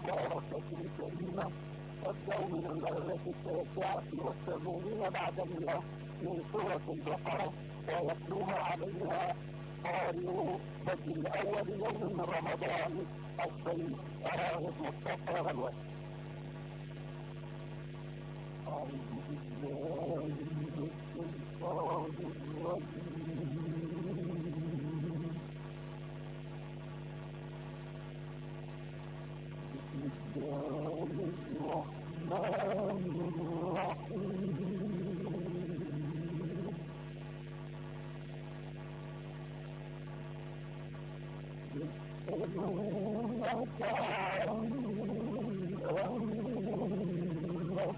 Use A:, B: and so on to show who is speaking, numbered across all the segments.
A: المباركة الكريمة وابدأوا من الآية 89 بعد 100 من سورة البقرة ويتلوها عليها قارئ بدء الأول يوم من رمضان الشريف. مصطفى غلوة. أعوذ بالله من الشيطان الرجيم. بسم الله الرحمن الرحيم. يسألونك عن الأمر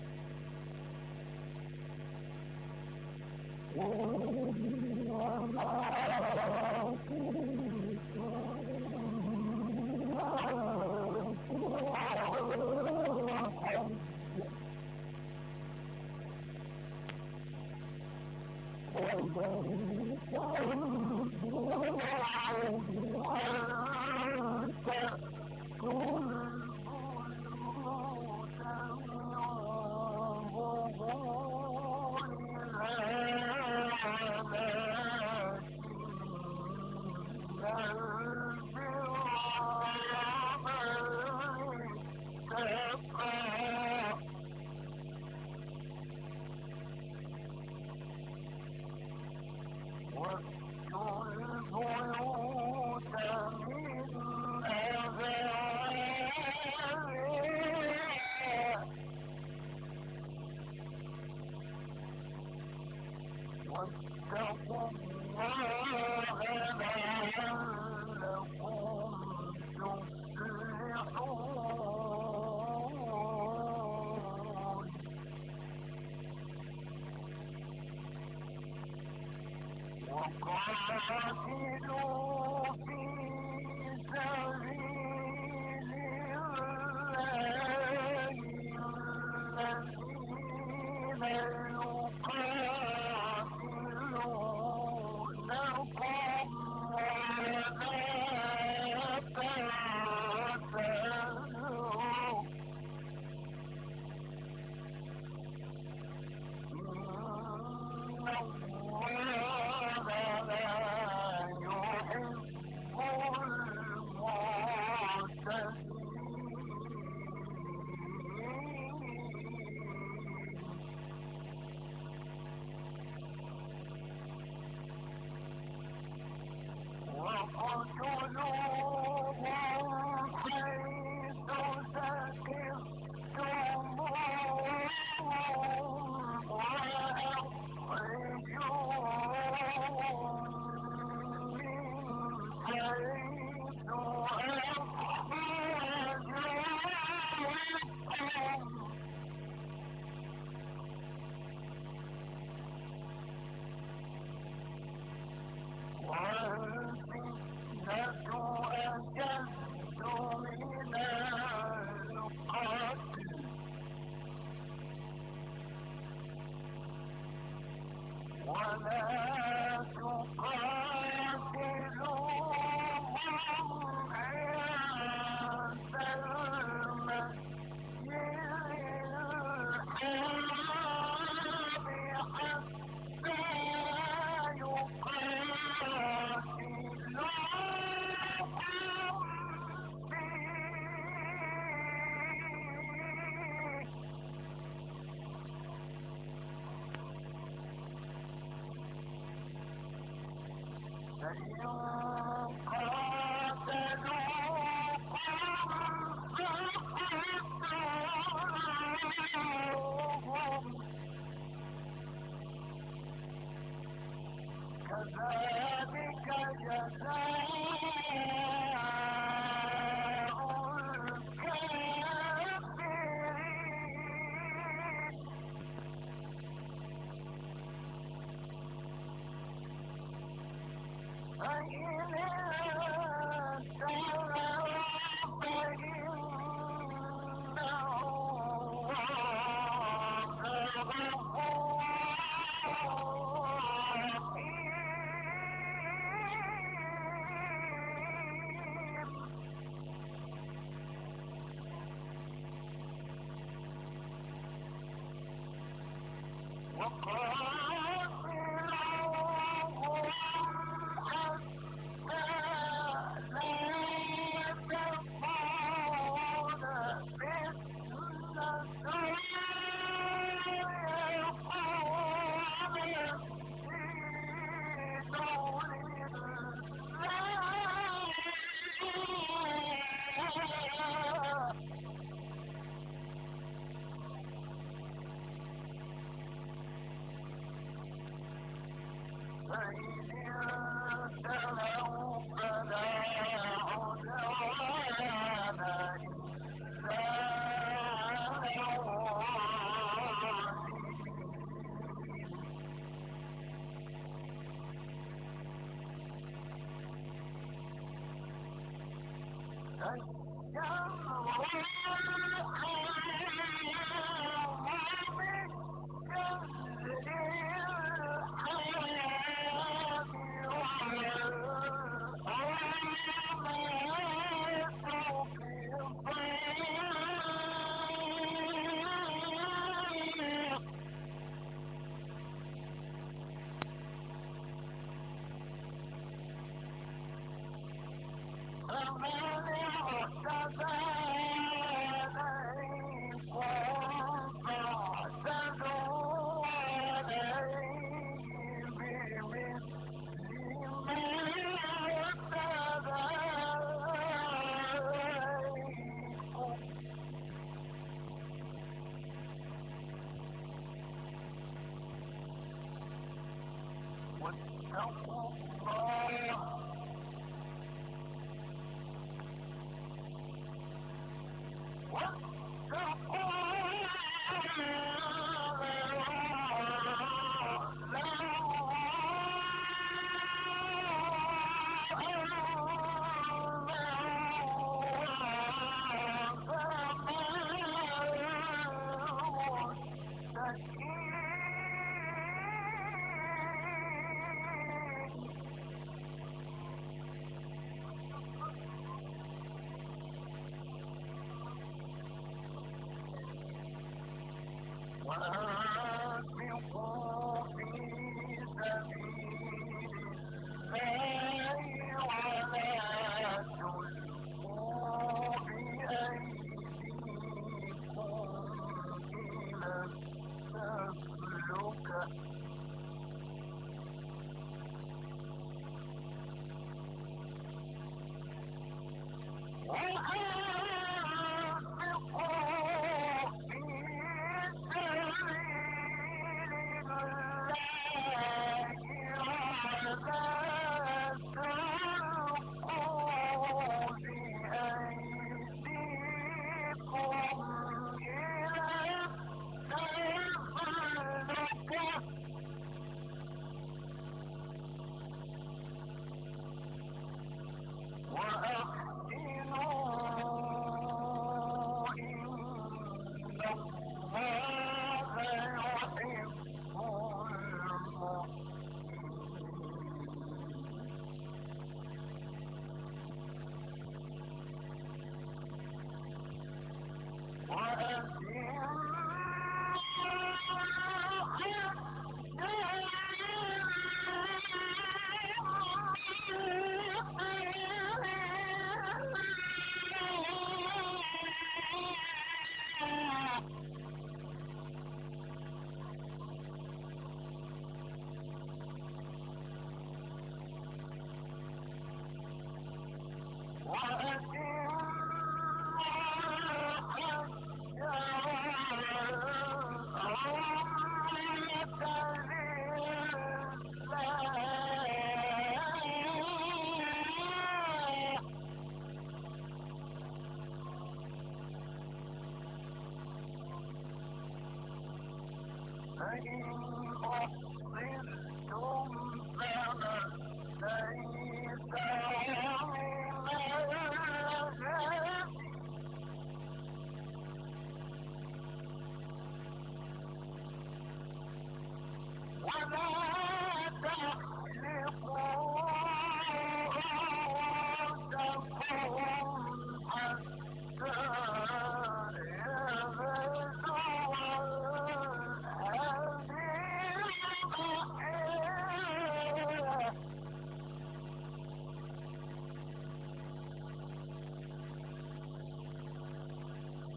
B: فإن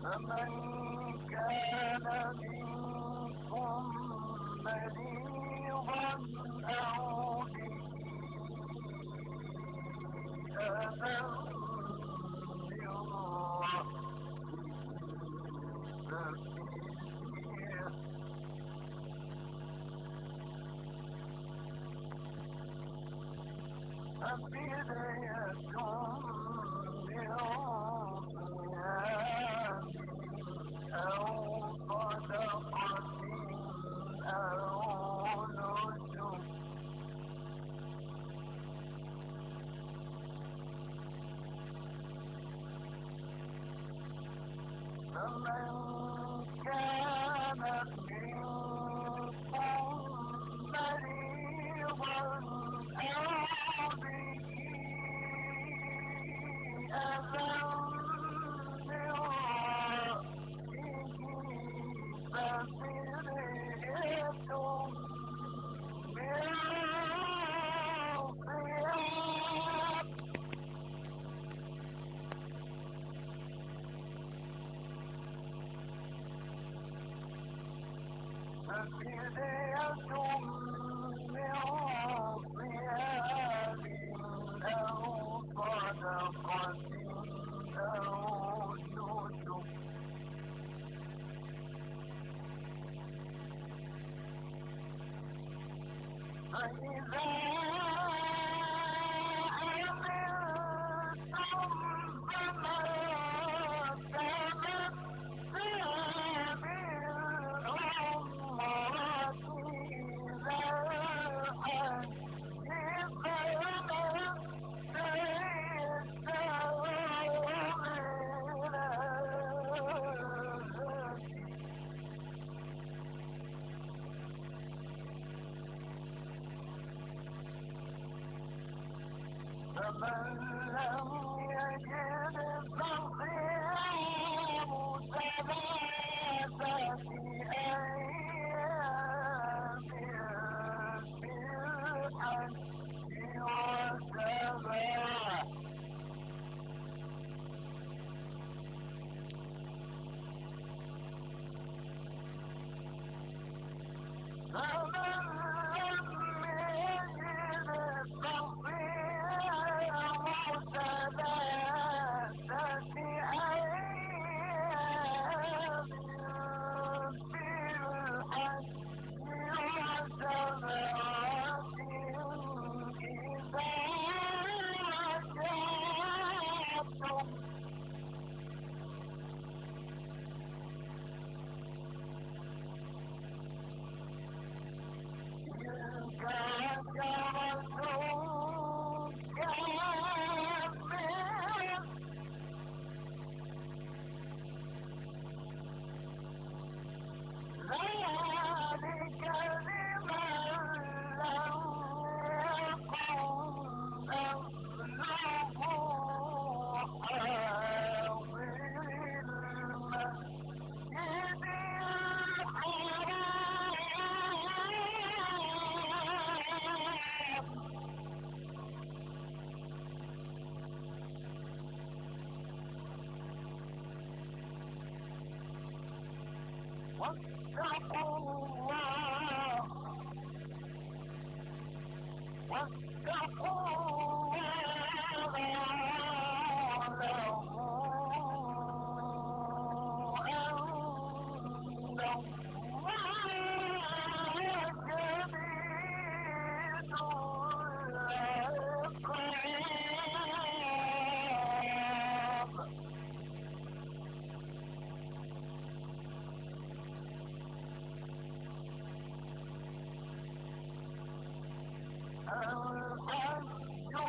A: فمن كان منكم مريضا أو به أذى من ففدية من صيام أو صدقة أو نسك فمن كان منكم مريضا أو به أذى من رأسه ففدية من صيام أو صدقة أو نسك فإذا أمنتم فما تمتع بالعمرة إلى الحج فما تيسر من الهدي فمن لم يجد فصيام ثلاثة أيام في الحج وسبعة فمن لم يجد فصيام ثلاثة أيام في الحج وسبعة إذا رجعتم تلك عشرة كاملة ذلك لمن لم يكن أهله حاضر المسجد الحرام واتقوا الله واعلموا أن الله شديد العقاب الحج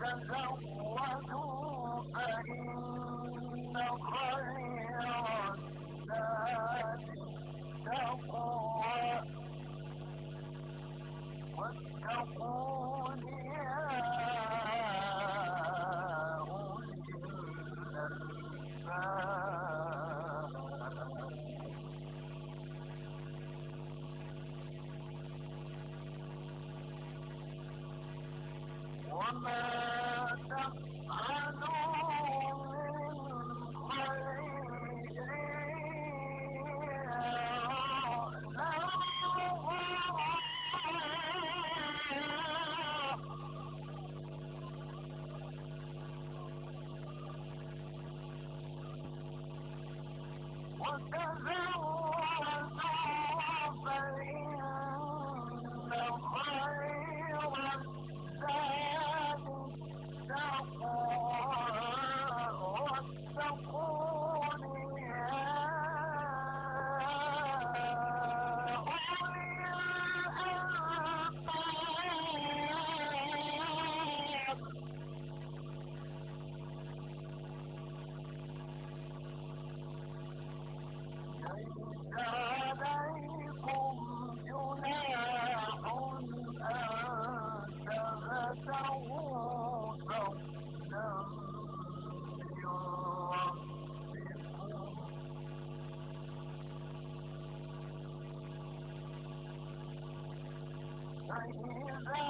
A: وتزودوا فإن خير الزاد التقوى واتقون يا أولي الألباب وما تفعلوا من خير عليكم جناح أن تبتغوا فضلا من ربكم فإذا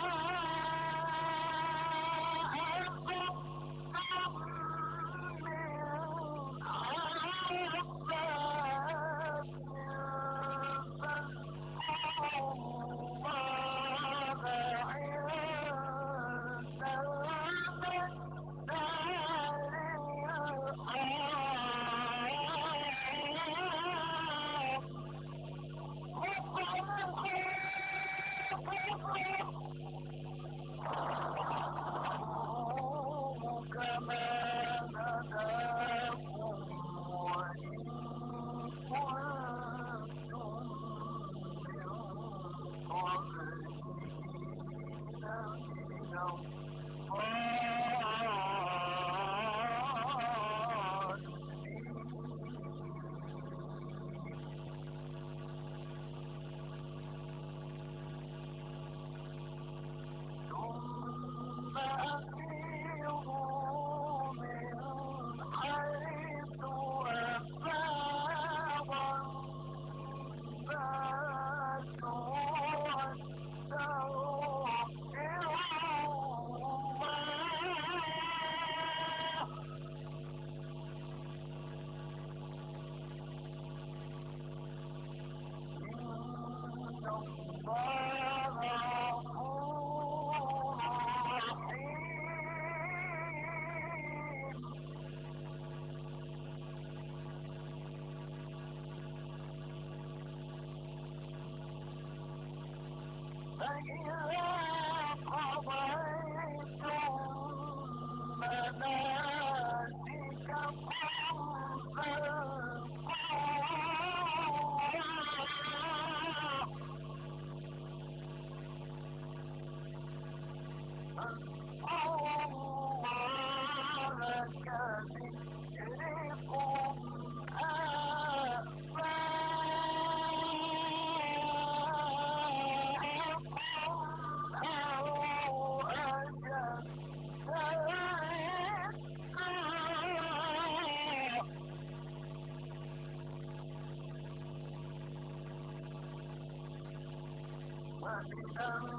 A: ومن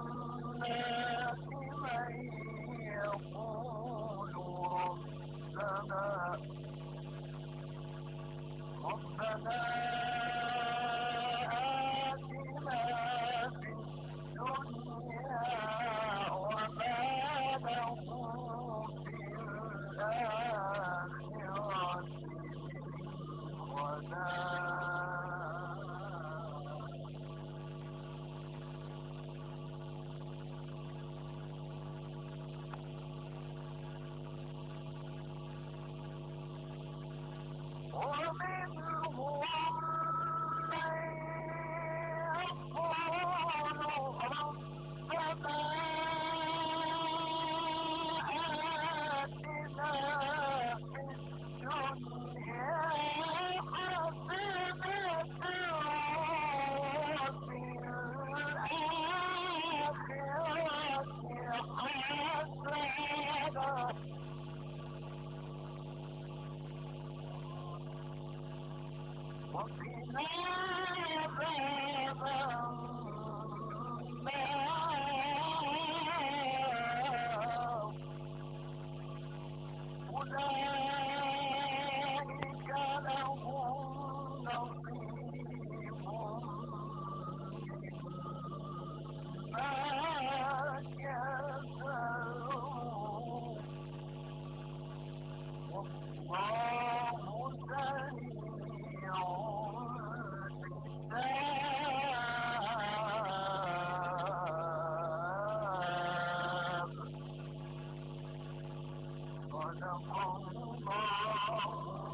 A: الناس من يقول ربنا آتنا في الدنيا وما له في الآخرة وقنا عذاب النار أولئك لهم نصيب مما كسبوا والله سريع الحساب صدق الله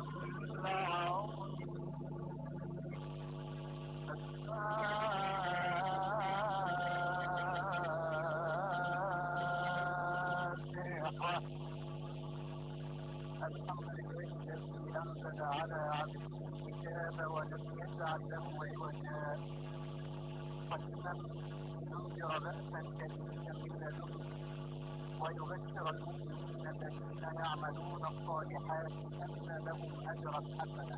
A: العظيم. الحمد لله الذي أنزل على عبده الكتاب ولم يجعل له عوجا قيما لينذر بأسا شديدا من لدنه ويبشر المؤمنين الذين يعملون الصالحات أن لهم أجرا حسنا.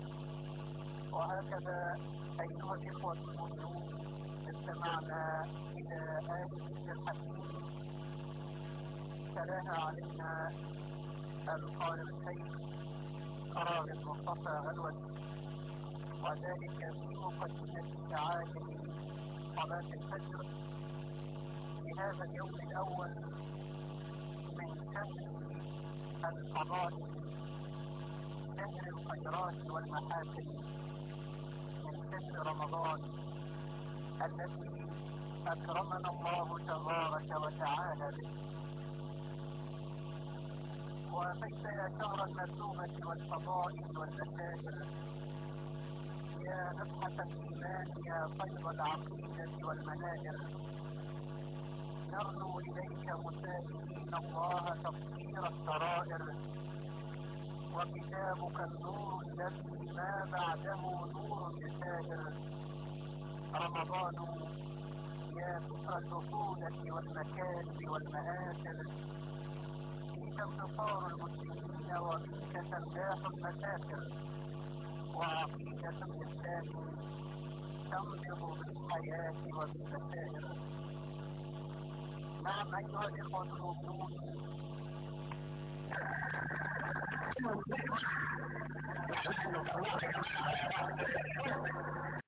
A: وهكذا أيها الإخوة المؤمنون استمعنا إلى آية الحكيم تلاها علينا القارئ الشيخ راغب مصطفى غلوة، وذلك في مقدمة تعالي صلاة الفجر في هذا اليوم الأول من شهر الفضائل، شهر الخيرات والمحاسن، من شهر رمضان الذي أكرمنا الله تبارك وتعالى به. وكيف يا شهر المثوبة والفضائل والبشائر، يا نفحة الإيمان، يا فيض العقيدة والمنائر، نرنو إليك مسائلين الله تطهير السرائر، وكتابك النور الذي ما بعده نور يسائر. رمضان يا ستر الطفولة والمكاسب والمآثر، فيك انتصار المسلمين وفيك تنجاح المسافر، وعقيدة الإسلام تنبض بالحياة وبالبشائر. نعم أيها الإخوة المؤمنون،